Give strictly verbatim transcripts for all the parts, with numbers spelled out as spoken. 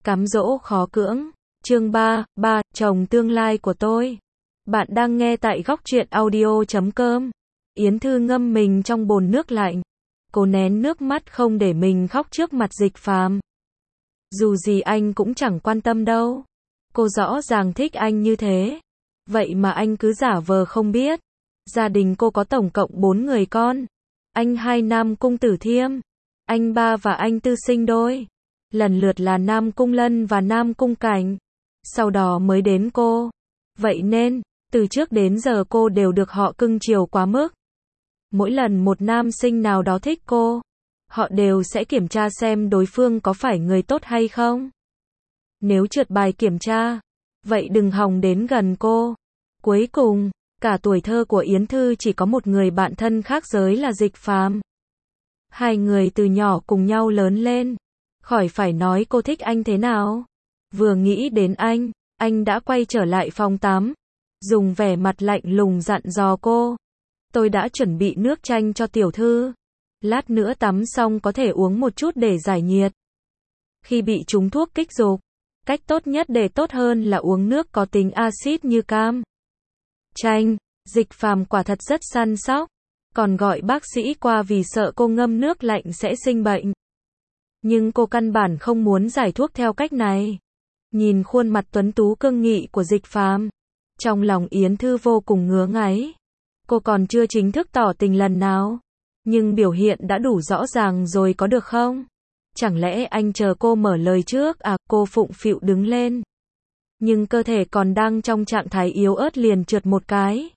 Cám dỗ khó cưỡng. Chương ba, ba, chồng tương lai của tôi. Bạn đang nghe tại góc truyện audio chấm com. Yến Thư ngâm mình trong bồn nước lạnh. Cô nén nước mắt không để mình khóc trước mặt Dịch Phàm. Dù gì anh cũng chẳng quan tâm đâu. Cô rõ ràng thích anh như thế. Vậy mà anh cứ giả vờ không biết. Gia đình cô có tổng cộng bốn người con. Anh hai Nam Cung Tử Thiêm. Anh ba và anh Tư sinh đôi. Lần lượt là Nam Cung Lân và Nam Cung Cảnh. Sau đó mới đến cô. Vậy nên, từ trước đến giờ cô đều được họ cưng chiều quá mức. Mỗi lần một nam sinh nào đó thích cô, họ đều sẽ kiểm tra xem đối phương có phải người tốt hay không. Nếu trượt bài kiểm tra, vậy đừng hòng đến gần cô. Cuối cùng, cả tuổi thơ của Yến Thư chỉ có một người bạn thân khác giới là Dịch Phàm. Hai người từ nhỏ cùng nhau lớn lên. Khỏi phải nói cô thích anh thế nào. Vừa nghĩ đến anh, anh đã quay trở lại phòng tắm. Dùng vẻ mặt lạnh lùng dặn dò cô. Tôi đã chuẩn bị nước chanh cho tiểu thư. Lát nữa tắm xong có thể uống một chút để giải nhiệt. Khi bị trúng thuốc kích dục, cách tốt nhất để tốt hơn là uống nước có tính axit như cam. Chanh. Dịch Phàm quả thật rất săn sóc. Còn gọi bác sĩ qua vì sợ cô ngâm nước lạnh sẽ sinh bệnh. Nhưng cô căn bản không muốn giải thuốc theo cách này. Nhìn khuôn mặt tuấn tú cương nghị của Dịch Phàm, trong lòng Yến Thư vô cùng ngứa ngáy. Cô còn chưa chính thức tỏ tình lần nào, nhưng biểu hiện đã đủ rõ ràng rồi có được không? Chẳng lẽ anh chờ cô mở lời trước à? Cô phụng phịu đứng lên. Nhưng cơ thể còn đang trong trạng thái yếu ớt liền trượt một cái.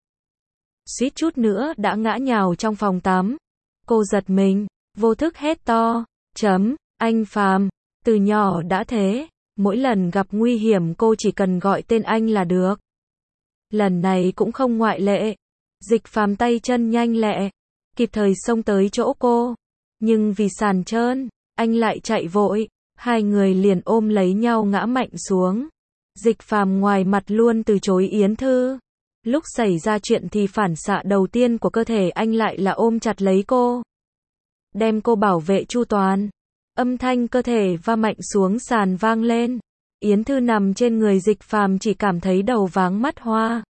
Suýt chút nữa đã ngã nhào trong phòng tắm. Cô giật mình, vô thức hét to. Chấm, anh Phàm, từ nhỏ đã thế. Mỗi lần gặp nguy hiểm cô chỉ cần gọi tên anh là được. Lần này cũng không ngoại lệ. Dịch Phàm tay chân nhanh lẹ, kịp thời xông tới chỗ cô. Nhưng vì sàn trơn, anh lại chạy vội. Hai người liền ôm lấy nhau ngã mạnh xuống. Dịch Phàm ngoài mặt luôn từ chối Yến Thư. Lúc xảy ra chuyện thì phản xạ đầu tiên của cơ thể anh lại là ôm chặt lấy cô. Đem cô bảo vệ chu toàn. Âm thanh cơ thể va mạnh xuống sàn vang lên. Yến Thư nằm trên người Dịch Phàm chỉ cảm thấy đầu váng mắt hoa.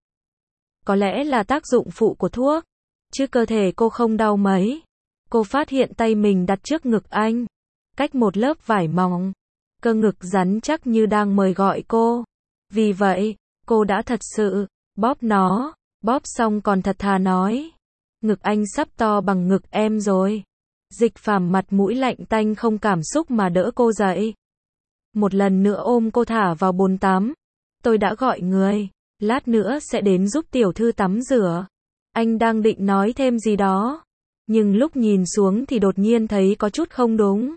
Có lẽ là tác dụng phụ của thuốc, chứ cơ thể cô không đau mấy. Cô phát hiện tay mình đặt trước ngực anh, cách một lớp vải mỏng. Cơ ngực rắn chắc như đang mời gọi cô. Vì vậy, cô đã thật sự bóp nó. Bóp xong còn thật thà nói. Ngực anh sắp to bằng ngực em rồi. Dịch Phàm mặt mũi lạnh tanh không cảm xúc mà đỡ cô dậy. Một lần nữa ôm cô thả vào bồn tắm. Tôi đã gọi người, lát nữa sẽ đến giúp tiểu thư tắm rửa. Anh đang định nói thêm gì đó, nhưng lúc nhìn xuống thì đột nhiên thấy có chút không đúng.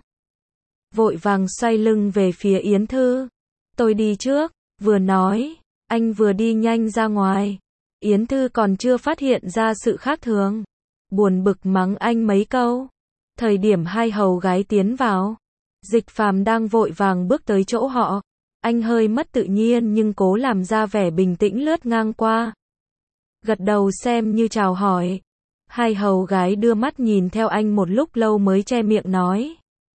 Vội vàng xoay lưng về phía Yến Thư. Tôi đi trước, vừa nói, anh vừa đi nhanh ra ngoài. Yến Thư còn chưa phát hiện ra sự khác thường. Buồn bực mắng anh mấy câu. Thời điểm hai hầu gái tiến vào, Dịch Phàm đang vội vàng bước tới chỗ họ. Anh hơi mất tự nhiên nhưng cố làm ra vẻ bình tĩnh lướt ngang qua. Gật đầu xem như chào hỏi. Hai hầu gái đưa mắt nhìn theo anh một lúc lâu mới che miệng nói.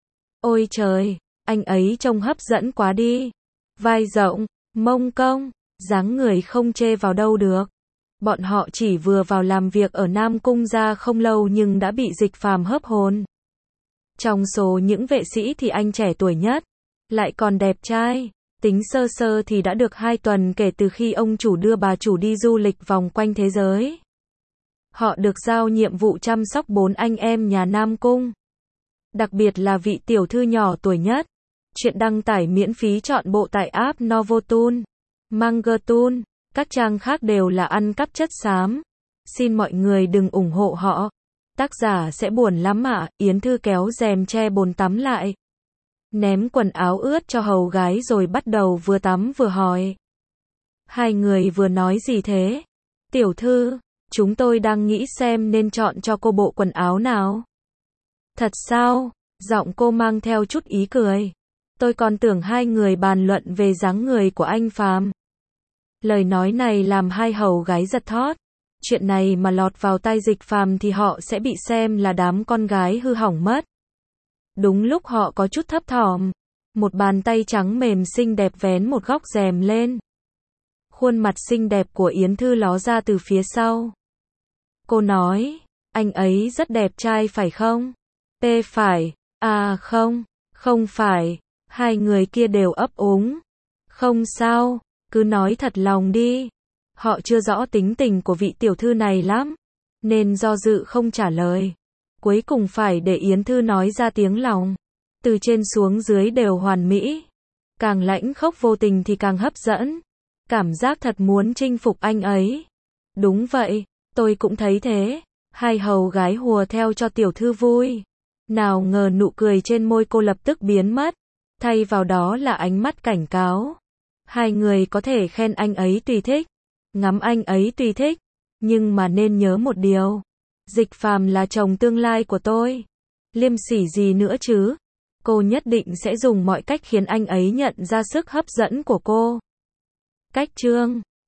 Ôi trời, anh ấy trông hấp dẫn quá đi. Vai rộng, mông cong, dáng người không chê vào đâu được. Bọn họ chỉ vừa vào làm việc ở Nam Cung gia không lâu nhưng đã bị Dịch Phàm hớp hồn. Trong số những vệ sĩ thì anh trẻ tuổi nhất, lại còn đẹp trai. Tính sơ sơ thì đã được hai tuần kể từ khi ông chủ đưa bà chủ đi du lịch vòng quanh thế giới. Họ được giao nhiệm vụ chăm sóc bốn anh em nhà Nam Cung. Đặc biệt là vị tiểu thư nhỏ tuổi nhất. Chuyện đăng tải miễn phí trọn bộ tại app Novotoon, Mangatoon. Các trang khác đều là ăn cắp chất xám. Xin mọi người đừng ủng hộ họ. Tác giả sẽ buồn lắm ạ. Yến Thư kéo rèm che bồn tắm lại. Ném quần áo ướt cho hầu gái rồi bắt đầu vừa tắm vừa hỏi. Hai người vừa nói gì thế? Tiểu thư, chúng tôi đang nghĩ xem nên chọn cho cô bộ quần áo nào. Thật sao? Giọng cô mang theo chút ý cười. Tôi còn tưởng hai người bàn luận về dáng người của anh Phàm. Lời nói này làm hai hầu gái giật thót. Chuyện này mà lọt vào tai Dịch Phàm thì họ sẽ bị xem là đám con gái hư hỏng mất. Đúng lúc họ có chút thấp thỏm, Một bàn tay trắng mềm xinh đẹp vén một góc rèm lên. Khuôn mặt xinh đẹp của Yến Thư ló ra từ phía sau. Cô nói, anh ấy rất đẹp trai phải không? P phải, à không, không phải, hai người kia đều ấp úng. Không sao, cứ nói thật lòng đi. Họ chưa rõ tính tình của vị tiểu thư này lắm, nên do dự không trả lời. Cuối cùng phải để Yến Thư nói ra tiếng lòng. Từ trên xuống dưới đều hoàn mỹ. Càng lãnh khốc vô tình thì càng hấp dẫn. Cảm giác thật muốn chinh phục anh ấy. Đúng vậy, tôi cũng thấy thế. Hai hầu gái hùa theo cho tiểu thư vui. Nào ngờ nụ cười trên môi cô lập tức biến mất. Thay vào đó là ánh mắt cảnh cáo. Hai người có thể khen anh ấy tùy thích, ngắm anh ấy tùy thích, nhưng mà nên nhớ một điều. Dịch Phàm là chồng tương lai của tôi. Liêm sỉ gì nữa chứ? Cô nhất định sẽ dùng mọi cách khiến anh ấy nhận ra sức hấp dẫn của cô. Cách chương